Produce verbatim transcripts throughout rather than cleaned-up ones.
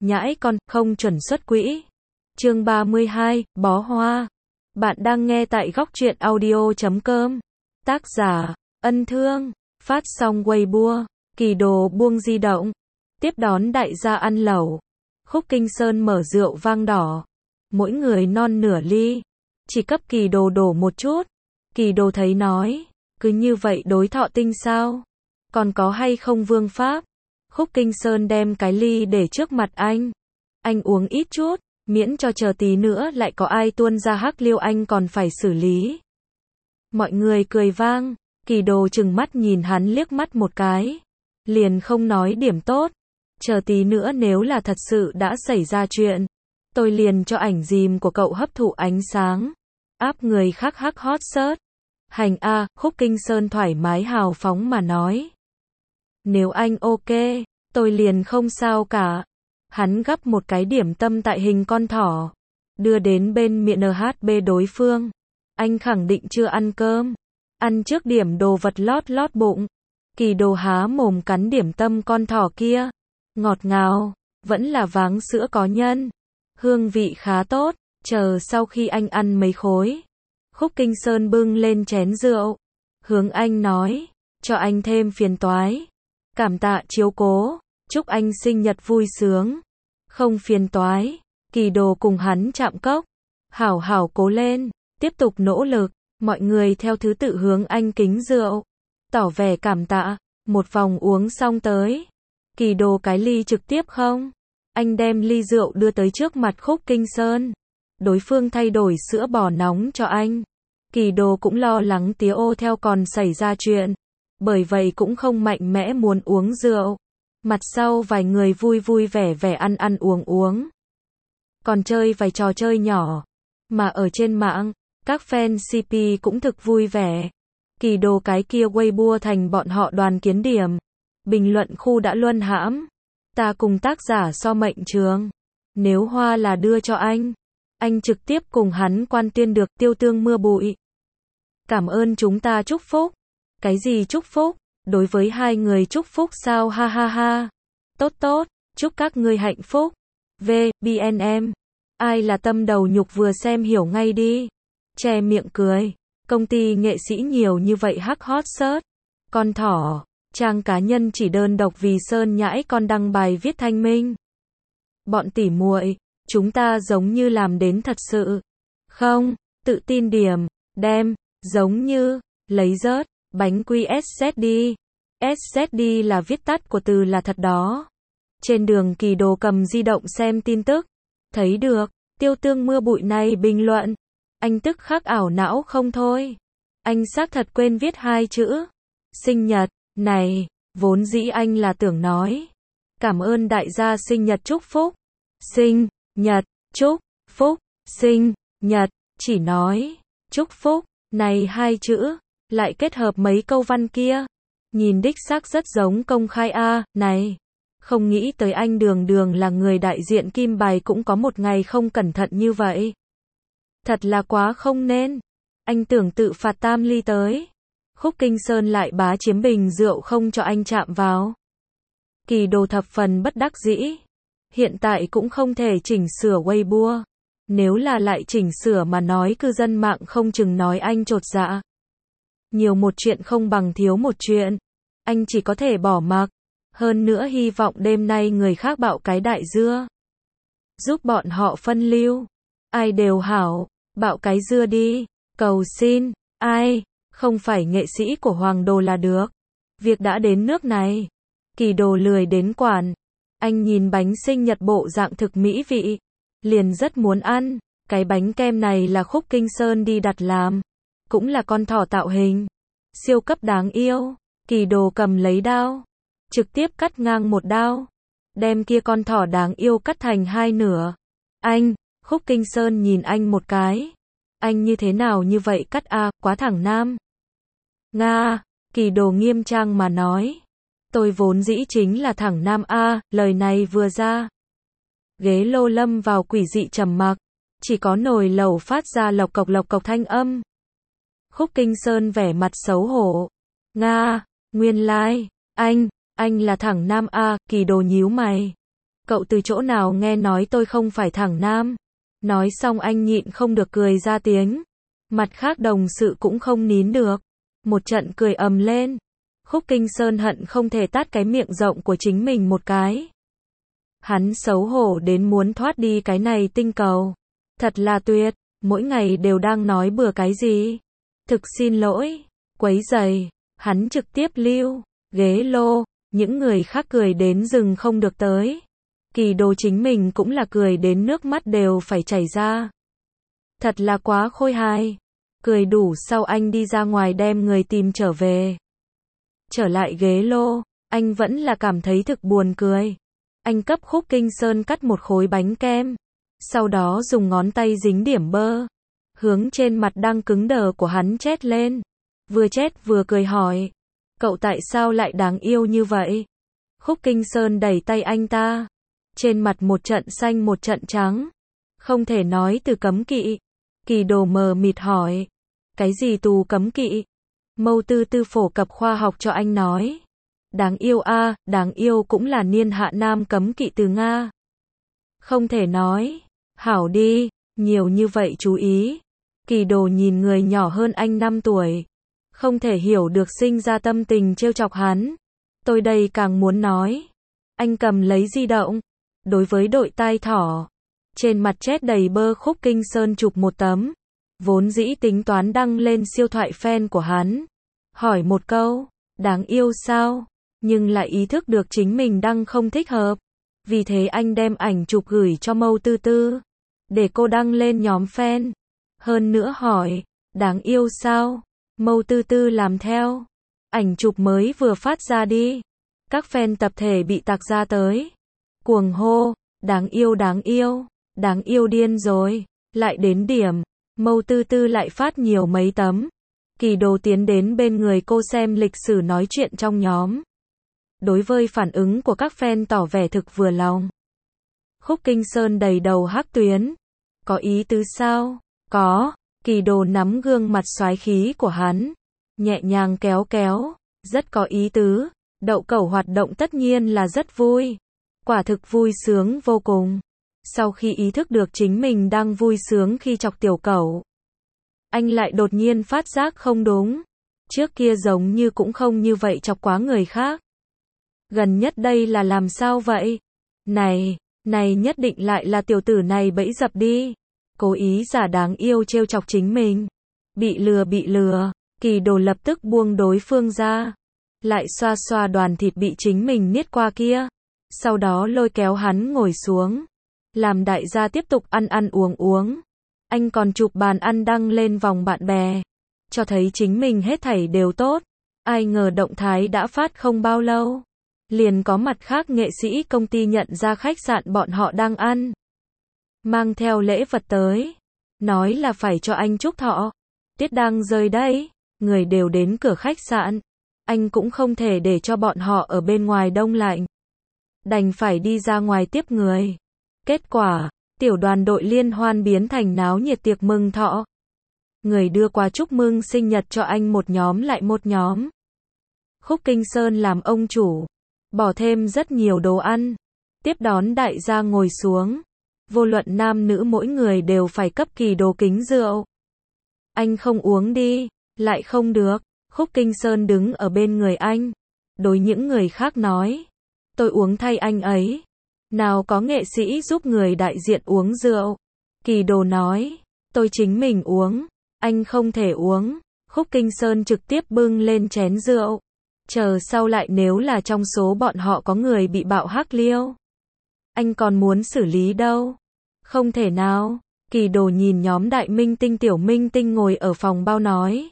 nhãi con, không chuẩn xuất quỹ. Chương ba mươi hai, bó hoa. Bạn đang nghe tại góc truyện audio chấm com. Tác giả, Ân Thương. Phát xong Weibo. Kỳ Đồ buông di động. Tiếp đón đại gia ăn lẩu. Khúc Kinh Sơn mở rượu vang đỏ. Mỗi người non nửa ly. Chỉ cấp Kỳ Đồ đổ một chút. Kỳ Đồ thấy nói. Cứ như vậy đối thọ tinh sao? Còn có hay không vương pháp? Khúc Kinh Sơn đem cái ly để trước mặt anh. Anh uống ít chút, miễn cho chờ tí nữa lại có ai tuôn ra hắc liêu anh còn phải xử lý. Mọi người cười vang, Kỳ Đồ chừng mắt nhìn hắn liếc mắt một cái. Liền không nói điểm tốt. Chờ tí nữa nếu là thật sự đã xảy ra chuyện, tôi liền cho ảnh dìm của cậu hấp thụ ánh sáng. Áp người khác hắc hot search. Hành a, Khúc Kinh Sơn thoải mái hào phóng mà nói. Nếu anh ok, tôi liền không sao cả. Hắn gắp một cái điểm tâm tại hình con thỏ, đưa đến bên miệng en hát bê đối phương. Anh khẳng định chưa ăn cơm. Ăn trước điểm đồ vật lót lót bụng. Kỳ Đồ há mồm cắn điểm tâm con thỏ kia. Ngọt ngào, vẫn là váng sữa có nhân. Hương vị khá tốt, chờ sau khi anh ăn mấy khối. Khúc Kinh Sơn bưng lên chén rượu. Hướng anh nói, cho anh thêm phiền toái. Cảm tạ chiếu cố, chúc anh sinh nhật vui sướng. Không phiền toái. Kỳ Đồ cùng hắn chạm cốc. Hảo hảo cố lên, tiếp tục nỗ lực. Mọi người theo thứ tự hướng anh kính rượu, tỏ vẻ cảm tạ. Một vòng uống xong tới. Kỳ Đồ cái ly trực tiếp không. Anh đem ly rượu đưa tới trước mặt Khúc Kinh Sơn. Đối phương thay đổi sữa bò nóng cho anh. Kỳ Đồ cũng lo lắng tía ô theo còn xảy ra chuyện. Bởi vậy cũng không mạnh mẽ muốn uống rượu. Mặt sau vài người vui vui vẻ vẻ ăn ăn uống uống. Còn chơi vài trò chơi nhỏ. Mà ở trên mạng, các fan xê pê cũng thực vui vẻ. Kỳ Đồ cái kia Weibo thành bọn họ đoàn kiến điểm. Bình luận khu đã luân hãm. Ta cùng tác giả so mệnh trường. Nếu hoa là đưa cho anh, anh trực tiếp cùng hắn quan tuyên được tiêu tương mưa bụi. Cảm ơn chúng ta chúc phúc. Cái gì chúc phúc? Đối với hai người chúc phúc sao ha ha ha. Tốt tốt, chúc các ngươi hạnh phúc. V, bê en em. Ai là tâm đầu nhục vừa xem hiểu ngay đi. Che miệng cười. Công ty nghệ sĩ nhiều như vậy hắc hot search. Con thỏ. Trang cá nhân chỉ đơn độc vì Sơn nhãi con đăng bài viết thanh minh. Bọn tỉ muội, chúng ta giống như làm đến thật sự. Không, tự tin điểm, đem, giống như, lấy rớt, bánh quy ét zét đi. ét zét đi là viết tắt của từ là thật đó. Trên đường Kỳ Đồ cầm di động xem tin tức. Thấy được, tiêu tương mưa bụi này bình luận. Anh tức khắc ảo não không thôi. Anh xác thật quên viết hai chữ. Sinh nhật, này, vốn dĩ anh là tưởng nói. Cảm ơn đại gia sinh nhật chúc phúc. Sinh, nhật, chúc, phúc, sinh, nhật, chỉ nói, chúc phúc, này hai chữ, lại kết hợp mấy câu văn kia. Nhìn đích xác rất giống công khai a, này. Không nghĩ tới anh đường đường là người đại diện kim bài cũng có một ngày không cẩn thận như vậy. Thật là quá không nên. Anh tưởng tự phạt tam ly tới. Khúc Kinh Sơn lại bá chiếm bình rượu không cho anh chạm vào. Kỳ Đồ thập phần bất đắc dĩ. Hiện tại cũng không thể chỉnh sửa Weibo. Nếu là lại chỉnh sửa mà nói cư dân mạng không chừng nói anh chột dạ. Nhiều một chuyện không bằng thiếu một chuyện. Anh chỉ có thể bỏ mặc. Hơn nữa hy vọng đêm nay người khác bạo cái đại dưa. Giúp bọn họ phân lưu. Ai đều hảo, bạo cái dưa đi. Cầu xin, ai, không phải nghệ sĩ của Hoàng Đồ là được. Việc đã đến nước này. Kỳ Đồ lười đến quản. Anh nhìn bánh sinh nhật bộ dạng thực mỹ vị. Liền rất muốn ăn. Cái bánh kem này là Khúc Kinh Sơn đi đặt làm. Cũng là con thỏ tạo hình. Siêu cấp đáng yêu. Kỳ Đồ cầm lấy đao. Trực tiếp cắt ngang một đao. Đem kia con thỏ đáng yêu cắt thành hai nửa. Anh, Khúc Kinh Sơn nhìn anh một cái. Anh như thế nào như vậy cắt a, quá thẳng nam. Nga, Kỳ Đồ nghiêm trang mà nói. Tôi vốn dĩ chính là thẳng nam a, lời này vừa ra. Ghế lô lâm vào quỷ dị trầm mặc. Chỉ có nồi lẩu phát ra lộc cộc lộc cộc thanh âm. Khúc Kinh Sơn vẻ mặt xấu hổ. Nga, nguyên lai, like, anh, anh là thẳng nam a, Kỳ Đồ nhíu mày. Cậu từ chỗ nào nghe nói tôi không phải thẳng nam? Nói xong anh nhịn không được cười ra tiếng. Mặt khác đồng sự cũng không nín được. Một trận cười ầm lên. Khúc Kinh Sơn hận không thể tát cái miệng rộng của chính mình một cái. Hắn xấu hổ đến muốn thoát đi cái này tinh cầu. Thật là tuyệt, mỗi ngày đều đang nói bừa cái gì. Thực xin lỗi, quấy rầy, hắn trực tiếp lưu, ghế lô, những người khác cười đến rừng không được tới. Kỳ Đồ chính mình cũng là cười đến nước mắt đều phải chảy ra. Thật là quá khôi hài. Cười đủ sau anh đi ra ngoài đem người tìm trở về. Trở lại ghế lô, anh vẫn là cảm thấy thực buồn cười. Anh cấp Khúc Kinh Sơn cắt một khối bánh kem. Sau đó dùng ngón tay dính điểm bơ. Hướng trên mặt đang cứng đờ của hắn chét lên. Vừa chét vừa cười hỏi. Cậu tại sao lại đáng yêu như vậy? Khúc Kinh Sơn đẩy tay anh ta. Trên mặt một trận xanh một trận trắng. Không thể nói từ cấm kỵ. Kỳ Đồ mờ mịt hỏi. Cái gì tù cấm kỵ? Mâu Tư Tư phổ cập khoa học cho anh nói. Đáng yêu a, à, đáng yêu cũng là niên hạ nam cấm kỵ từ Nga. Không thể nói. Hảo đi, nhiều như vậy chú ý. Kỳ Đồ nhìn người nhỏ hơn anh năm tuổi. Không thể hiểu được sinh ra tâm tình trêu chọc hắn. Tôi đây càng muốn nói. Anh cầm lấy di động. Đối với đội tai thỏ. Trên mặt chét đầy bơ Khúc Kinh Sơn chụp một tấm. Vốn dĩ tính toán đăng lên siêu thoại fan của hắn. Hỏi một câu, đáng yêu sao? Nhưng lại ý thức được chính mình đăng không thích hợp. Vì thế anh đem ảnh chụp gửi cho Mâu Tư Tư. Để cô đăng lên nhóm fan. Hơn nữa hỏi, đáng yêu sao? Mâu Tư Tư làm theo. Ảnh chụp mới vừa phát ra đi. Các fan tập thể bị tạc ra tới. Cuồng hô, đáng yêu đáng yêu, đáng yêu điên rồi. Lại đến điểm, Mâu Tư Tư lại phát nhiều mấy tấm. Kỳ Đồ tiến đến bên người cô xem lịch sử nói chuyện trong nhóm. Đối với phản ứng của các fan tỏ vẻ thực vừa lòng. Khúc Kinh Sơn đầy đầu hắc tuyến. Có ý tứ sao? Có. Kỳ Đồ nắm gương mặt xoái khí của hắn. Nhẹ nhàng kéo kéo. Rất có ý tứ. Đậu cẩu hoạt động tất nhiên là rất vui. Quả thực vui sướng vô cùng. Sau khi ý thức được chính mình đang vui sướng khi chọc tiểu cẩu. Anh lại đột nhiên phát giác không đúng. Trước kia giống như cũng không như vậy chọc quá người khác. Gần nhất đây là làm sao vậy? Này, này nhất định lại là tiểu tử này bẫy dập đi. Cố ý giả đáng yêu trêu chọc chính mình. Bị lừa bị lừa, Kỳ Đồ lập tức buông đối phương ra. Lại xoa xoa đoàn thịt bị chính mình niết qua kia. Sau đó lôi kéo hắn ngồi xuống. Làm đại gia tiếp tục ăn ăn uống uống. Anh còn chụp bàn ăn đăng lên vòng bạn bè. Cho thấy chính mình hết thảy đều tốt. Ai ngờ động thái đã phát không bao lâu. Liền có mặt khác nghệ sĩ công ty nhận ra khách sạn bọn họ đang ăn. Mang theo lễ vật tới. Nói là phải cho anh chúc thọ. Tiết đang rơi đấy. Người đều đến cửa khách sạn. Anh cũng không thể để cho bọn họ ở bên ngoài đông lạnh. Đành phải đi ra ngoài tiếp người. Kết quả, tiểu đoàn đội liên hoan biến thành náo nhiệt tiệc mừng thọ. Người đưa quà chúc mừng sinh nhật cho anh một nhóm lại một nhóm. Khúc Kinh Sơn làm ông chủ. Bỏ thêm rất nhiều đồ ăn. Tiếp đón đại gia ngồi xuống. Vô luận nam nữ mỗi người đều phải cấp Kỳ Đồ kính rượu. Anh không uống đi. Lại không được. Khúc Kinh Sơn đứng ở bên người anh. Đối những người khác nói. Tôi uống thay anh ấy. Nào có nghệ sĩ giúp người đại diện uống rượu. Kỳ Đồ nói. Tôi chính mình uống. Anh không thể uống. Khúc Kinh Sơn trực tiếp bưng lên chén rượu. Chờ sau lại nếu là trong số bọn họ có người bị bạo hắc liêu. Anh còn muốn xử lý đâu. Không thể nào. Kỳ Đồ nhìn nhóm đại minh tinh tiểu minh tinh ngồi ở phòng bao nói.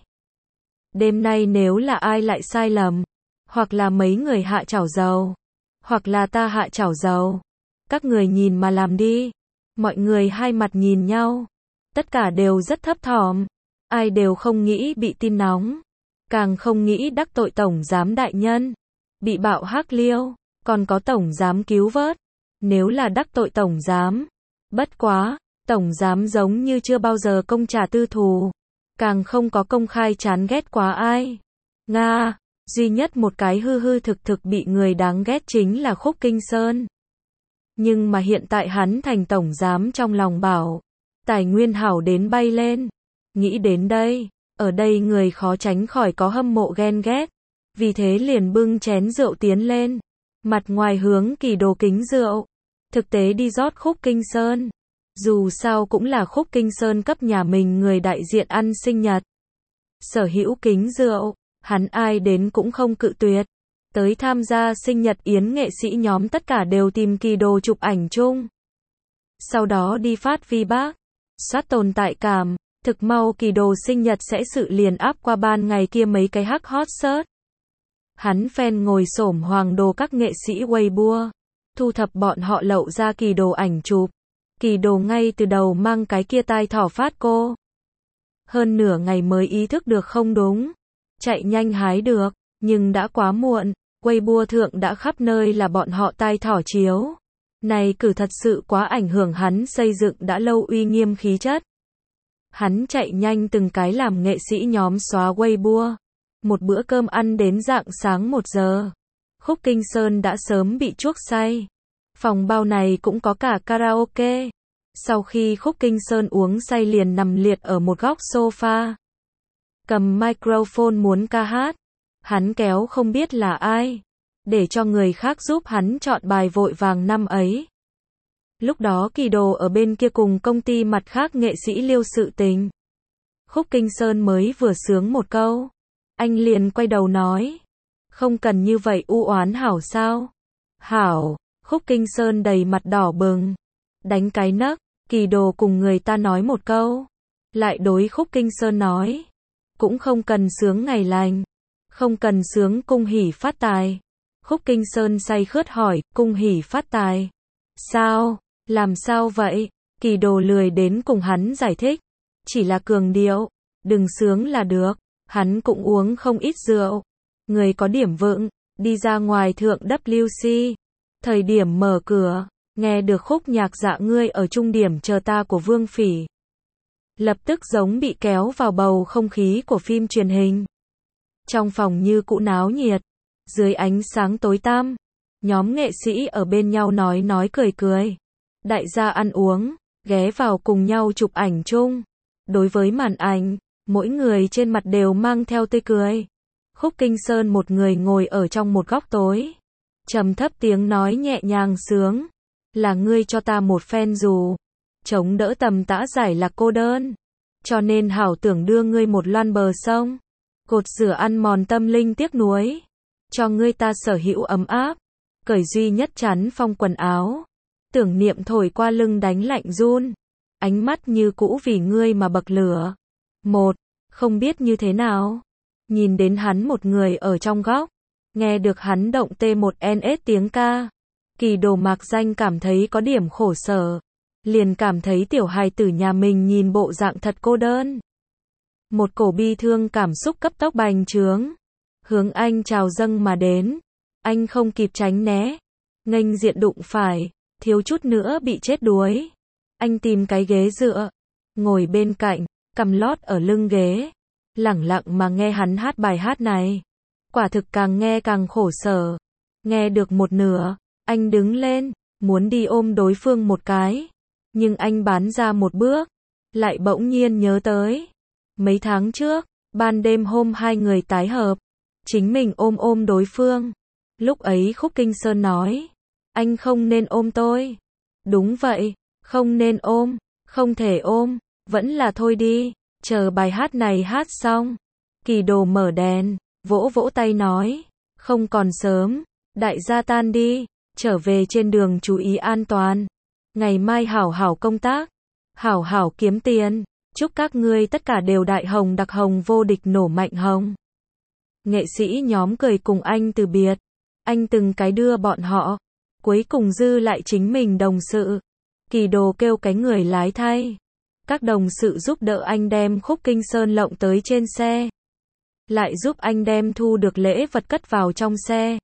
Đêm nay nếu là ai lại sai lầm. Hoặc là mấy người hạ chảo dầu. Hoặc là ta hạ chảo dầu. Các người nhìn mà làm đi. Mọi người hai mặt nhìn nhau. Tất cả đều rất thấp thỏm. Ai đều không nghĩ bị tin nóng. Càng không nghĩ đắc tội tổng giám đại nhân. Bị bạo hắc liêu. Còn có tổng giám cứu vớt. Nếu là đắc tội tổng giám. Bất quá. Tổng giám giống như chưa bao giờ công trả tư thù. Càng không có công khai chán ghét quá ai. Nga. Duy nhất một cái hư hư thực thực bị người đáng ghét chính là Khúc Kinh Sơn. Nhưng mà hiện tại hắn thành tổng giám trong lòng bảo, tài nguyên hảo đến bay lên. Nghĩ đến đây, ở đây người khó tránh khỏi có hâm mộ ghen ghét. Vì thế liền bưng chén rượu tiến lên, mặt ngoài hướng Kỳ Đồ kính rượu, thực tế đi rót Khúc Kinh Sơn. Dù sao cũng là Khúc Kinh Sơn cấp nhà mình người đại diện ăn sinh nhật. Sở hữu kính rượu, hắn ai đến cũng không cự tuyệt. Tới tham gia sinh nhật yến nghệ sĩ nhóm tất cả đều tìm Kỳ Đồ chụp ảnh chung. Sau đó đi phát feedback, soát tồn tại cảm, thực mau Kỳ Đồ sinh nhật sẽ sự liền áp qua ban ngày kia mấy cái hắc hot search. Hắn fan ngồi xổm hoàng đồ các nghệ sĩ Weibo, thu thập bọn họ lậu ra Kỳ Đồ ảnh chụp. Kỳ Đồ ngay từ đầu mang cái kia tai thỏ phát cô. Hơn nửa ngày mới ý thức được không đúng. Chạy nhanh hái được, nhưng đã quá muộn. Weibo thượng đã khắp nơi là bọn họ tai thỏ chiếu. Này cử thật sự quá ảnh hưởng hắn xây dựng đã lâu uy nghiêm khí chất. Hắn chạy nhanh từng cái làm nghệ sĩ nhóm xóa Weibo. Một bữa cơm ăn đến rạng sáng một giờ. Khúc Kinh Sơn đã sớm bị chuốc say. Phòng bao này cũng có cả karaoke. Sau khi Khúc Kinh Sơn uống say liền nằm liệt ở một góc sofa. Cầm microphone muốn ca hát. Hắn kéo không biết là ai. Để cho người khác giúp hắn chọn bài vội vàng năm ấy. Lúc đó Kỳ Đồ ở bên kia cùng công ty mặt khác nghệ sĩ liêu sự tình. Khúc Kinh Sơn mới vừa sướng một câu. Anh liền quay đầu nói. Không cần như vậy u oán hảo sao? Hảo, Khúc Kinh Sơn đầy mặt đỏ bừng. Đánh cái nấc, Kỳ Đồ cùng người ta nói một câu. Lại đối Khúc Kinh Sơn nói. Cũng không cần sướng ngày lành. Không cần sướng cung hỉ phát tài. Khúc Kinh Sơn say khướt hỏi, cung hỉ phát tài. Sao? Làm sao vậy? Kỳ Đồ lười đến cùng hắn giải thích. Chỉ là cường điệu. Đừng sướng là được. Hắn cũng uống không ít rượu. Người có điểm vững, đi ra ngoài thượng W C. Thời điểm mở cửa, nghe được khúc nhạc Dạ ngươi ở trung điểm chờ ta của Vương Phỉ. Lập tức giống bị kéo vào bầu không khí của phim truyền hình. Trong phòng như cũ náo nhiệt, dưới ánh sáng tối tăm, nhóm nghệ sĩ ở bên nhau nói nói cười cười. Đại gia ăn uống, ghé vào cùng nhau chụp ảnh chung. Đối với màn ảnh, mỗi người trên mặt đều mang theo tươi cười. Khúc Kinh Sơn một người ngồi ở trong một góc tối. Trầm thấp tiếng nói nhẹ nhàng sướng. Là ngươi cho ta một phen dù. Chống đỡ tầm tã giải lạc cô đơn. Cho nên hảo tưởng đưa ngươi một loan bờ sông. Cột rửa ăn mòn tâm linh tiếc nuối. Cho ngươi ta sở hữu ấm áp. Cởi duy nhất chắn phong quần áo. Tưởng niệm thổi qua lưng đánh lạnh run. Ánh mắt như cũ vì ngươi mà bậc lửa. Một, không biết như thế nào. Nhìn đến hắn một người ở trong góc. Nghe được hắn động T một N S tiếng ca. Kỳ Đồ mạc danh cảm thấy có điểm khổ sở. Liền cảm thấy tiểu hài tử nhà mình nhìn bộ dạng thật cô đơn. Một cổ bi thương cảm xúc cấp tốc bành trướng. Hướng anh trào dâng mà đến. Anh không kịp tránh né. Nghênh diện đụng phải. Thiếu chút nữa bị chết đuối. Anh tìm cái ghế dựa. Ngồi bên cạnh. Cầm lót ở lưng ghế. Lẳng lặng mà nghe hắn hát bài hát này. Quả thực càng nghe càng khổ sở. Nghe được một nửa. Anh đứng lên. Muốn đi ôm đối phương một cái. Nhưng anh bán ra một bước. Lại bỗng nhiên nhớ tới. Mấy tháng trước. Ban đêm hôm hai người tái hợp. Chính mình ôm ôm đối phương. Lúc ấy Khúc Kinh Sơn nói. Anh không nên ôm tôi. Đúng vậy. Không nên ôm. Không thể ôm. Vẫn là thôi đi. Chờ bài hát này hát xong. Kỳ Đồ mở đèn. Vỗ vỗ tay nói. Không còn sớm. Đại gia tan đi. Trở về trên đường chú ý an toàn. Ngày mai hảo hảo công tác. Hảo hảo kiếm tiền. Chúc các ngươi tất cả đều đại hồng đặc hồng vô địch nổ mạnh hồng. Nghệ sĩ nhóm cười cùng anh từ biệt. Anh từng cái đưa bọn họ. Cuối cùng dư lại chính mình đồng sự. Kỳ Đồ kêu cái người lái thay. Các đồng sự giúp đỡ anh đem Khúc Kinh Sơn lộng tới trên xe. Lại giúp anh đem thu được lễ vật cất vào trong xe.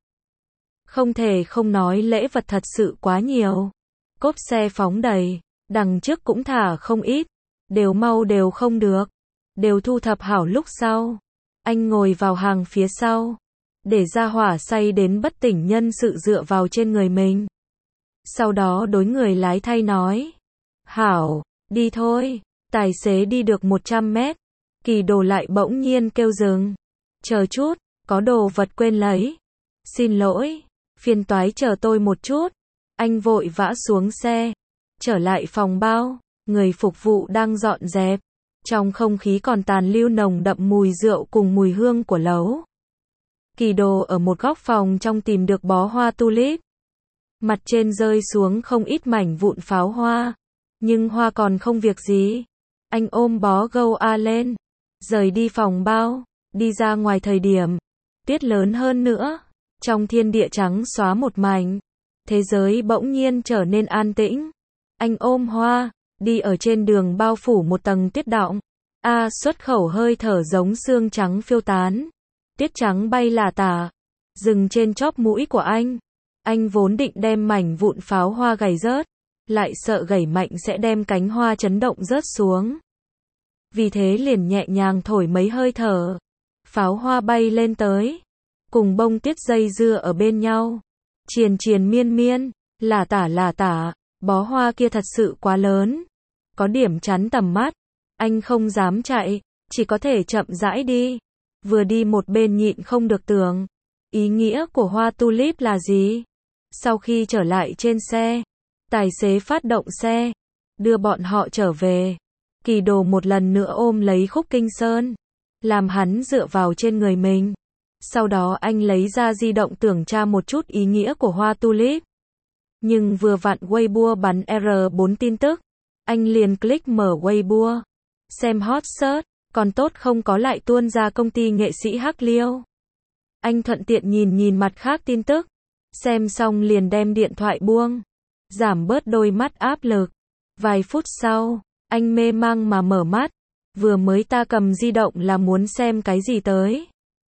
Không thể không nói lễ vật thật sự quá nhiều. Cốp xe phóng đầy. Đằng trước cũng thả không ít. Đều mau đều không được. Đều thu thập hảo lúc sau. Anh ngồi vào hàng phía sau. Để ra hỏa say đến bất tỉnh nhân sự dựa vào trên người mình. Sau đó đối người lái thay nói. Hảo, đi thôi. Tài xế đi được một trăm mét. Kỳ Đồ lại bỗng nhiên kêu dừng. Chờ chút, có đồ vật quên lấy. Xin lỗi, phiền toái chờ tôi một chút. Anh vội vã xuống xe. Trở lại phòng bao, người phục vụ đang dọn dẹp. Trong không khí còn tàn lưu nồng đậm mùi rượu cùng mùi hương của lấu. Kỳ Đồ ở một góc phòng trong tìm được bó hoa tulip. Mặt trên rơi xuống không ít mảnh vụn pháo hoa. Nhưng hoa còn không việc gì. Anh ôm bó gâu A lên. Rời đi phòng bao. Đi ra ngoài thời điểm. Tuyết lớn hơn nữa. Trong thiên địa trắng xóa một mảnh. Thế giới bỗng nhiên trở nên an tĩnh. Anh ôm hoa. Đi ở trên đường bao phủ một tầng tuyết đọng. A xuất khẩu hơi thở giống sương trắng phiêu tán. Tuyết trắng bay lả tả. Dừng trên chóp mũi của anh. Anh vốn định đem mảnh vụn pháo hoa gảy rớt. Lại sợ gảy mạnh sẽ đem cánh hoa chấn động rớt xuống. Vì thế liền nhẹ nhàng thổi mấy hơi thở. Pháo hoa bay lên tới. Cùng bông tuyết dây dưa ở bên nhau. Triền triền miên miên. Lả tả lả tả. Bó hoa kia thật sự quá lớn. Có điểm chắn tầm mắt. Anh không dám chạy. Chỉ có thể chậm rãi đi. Vừa đi một bên nhịn không được tưởng. Ý nghĩa của hoa tulip là gì? Sau khi trở lại trên xe. Tài xế phát động xe. Đưa bọn họ trở về. Kỳ Đồ một lần nữa ôm lấy Khúc Kinh Sơn. Làm hắn dựa vào trên người mình. Sau đó anh lấy ra di động tưởng tra một chút ý nghĩa của hoa tulip. Nhưng vừa vặn Weibo bắn R bốn tin tức. Anh liền click mở Weibo. Xem hot search. Còn tốt không có lại tuôn ra công ty nghệ sĩ Hắc Liêu. Anh thuận tiện nhìn nhìn mặt khác tin tức. Xem xong liền đem điện thoại buông. Giảm bớt đôi mắt áp lực. Vài phút sau, anh mê mang mà mở mắt. Vừa mới ta cầm di động là muốn xem cái gì tới.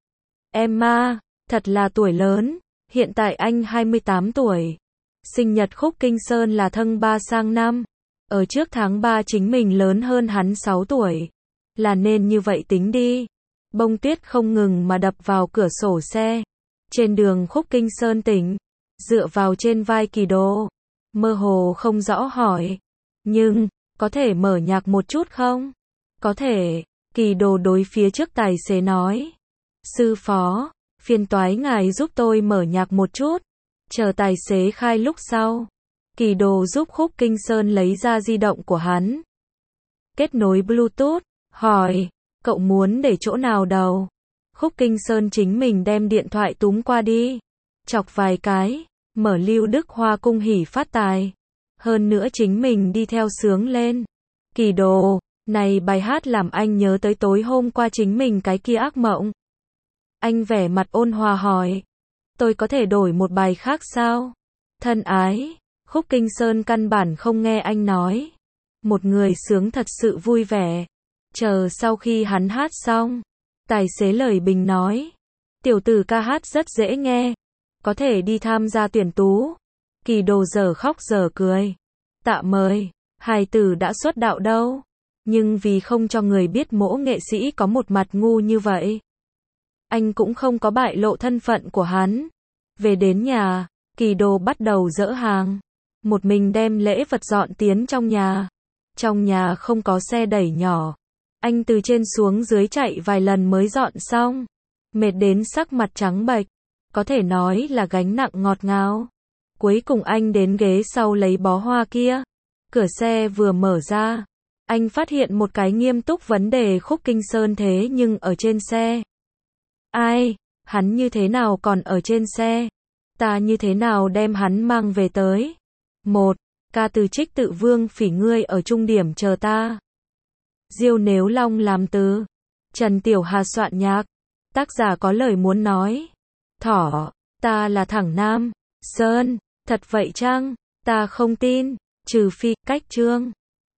Emma, thật là tuổi lớn. Hiện tại anh hai mươi tám tuổi. Sinh nhật Khúc Kinh Sơn là thân ba sang năm. Ở trước tháng ba chính mình lớn hơn hắn sáu tuổi. Là nên như vậy tính đi. Bông tuyết không ngừng mà đập vào cửa sổ xe. Trên đường Khúc Kinh Sơn tỉnh. Dựa vào trên vai Kỳ Đồ. Mơ hồ không rõ hỏi. Nhưng, có thể mở nhạc một chút không? Có thể. Kỳ Đồ đối phía trước tài xế nói. Sư phó, phiền toái ngài giúp tôi mở nhạc một chút. Chờ tài xế khai lúc sau. Kỳ Đồ giúp Khúc Kinh Sơn lấy ra di động của hắn. Kết nối Bluetooth. Hỏi, cậu muốn để chỗ nào đầu? Khúc Kinh Sơn chính mình đem điện thoại túm qua đi. Chọc vài cái. Mở Lưu Đức Hoa cung hỉ phát tài. Hơn nữa chính mình đi theo sướng lên. Kỳ Đồ, này bài hát làm anh nhớ tới tối hôm qua chính mình cái kia ác mộng. Anh vẻ mặt ôn hòa hỏi. Tôi có thể đổi một bài khác sao? Thân ái. Khúc Kinh Sơn căn bản không nghe anh nói. Một người sướng thật sự vui vẻ. Chờ sau khi hắn hát xong. Tài xế lời bình nói. Tiểu tử ca hát rất dễ nghe. Có thể đi tham gia tuyển tú. Kỳ Đồ giờ khóc giờ cười. Tạ mời. Hài tử đã xuất đạo đâu. Nhưng vì không cho người biết mỗ nghệ sĩ có một mặt ngu như vậy. Anh cũng không có bại lộ thân phận của hắn. Về đến nhà. Kỳ Đồ bắt đầu dỡ hàng. Một mình đem lễ vật dọn tiến trong nhà. Trong nhà không có xe đẩy nhỏ. Anh từ trên xuống dưới chạy vài lần mới dọn xong. Mệt đến sắc mặt trắng bệch. Có thể nói là gánh nặng ngọt ngào. Cuối cùng anh đến ghế sau lấy bó hoa kia. Cửa xe vừa mở ra. Anh phát hiện một cái nghiêm túc vấn đề Khúc Kinh Sơn thế nhưng ở trên xe. Ai? Hắn như thế nào còn ở trên xe? Ta như thế nào đem hắn mang về tới? Một. Ca từ Trích Tự Vương Phỉ ngươi ở trung điểm chờ ta. Diêu Nếu Long làm từ. Trần Tiểu Hà soạn nhạc. Tác giả có lời muốn nói. Thỏ. Ta là thẳng nam. Sơn. Thật vậy chăng? Ta không tin. Trừ phi, cách chương.